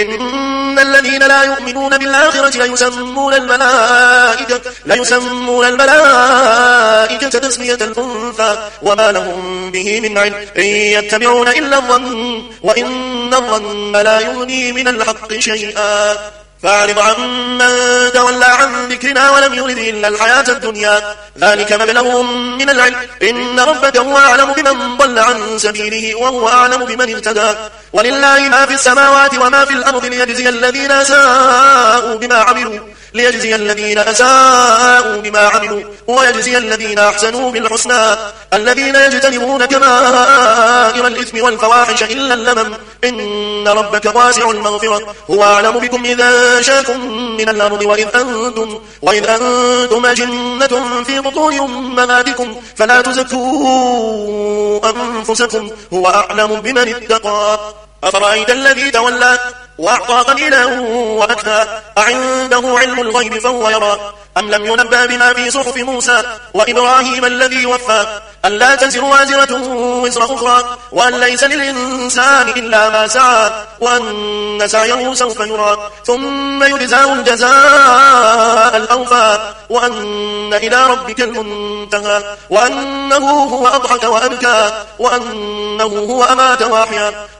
إن الذين لا يؤمنون بالآخرة ليسمون الملائكة تسمية الأنثى وما لهم به من علم إن يتبعون إلا الظن وإن الظن لا يغني من الحق شيئا فأعرض عمن تولى عن ذكرنا ولم يرد إلا الحياة الدنيا ذلك مبلغهم من العلم إن ربك هو أعلم بمن ضل عن سبيله وهو أعلم بمن اهتدى ولله ما في السماوات وما في الأرض ليجزي الذين أساءوا بما عملوا ويجزي الذين أحسنوا بالحسنى الذين يجتنبون كبائر الإثم والفواحش إلا اللمم إن ربك واسع المغفرة هو أعلم بكم إذا أنشاكم من الأرض وإذ أنتم أجنة في بطون أمهاتكم فلا تزكوا أنفسكم هو أعلم بمن اتقى أفرأيت الذي تولى وأعطى قليلا وأكدى أعنده علم الغيب فهو يرى أم لم ينبأ بما في صحف موسى وإبراهيم الذي وفى ألا تزر وازرة وزر أخرى وأن ليس للإنسان إلا ما سعى وأن سعيه سوف يرى ثم يجزاه الجزاء الأوفى وأن إلى ربك المنتهى وأنه هو أضحك وأبكى وأنه هو أمات وأحيا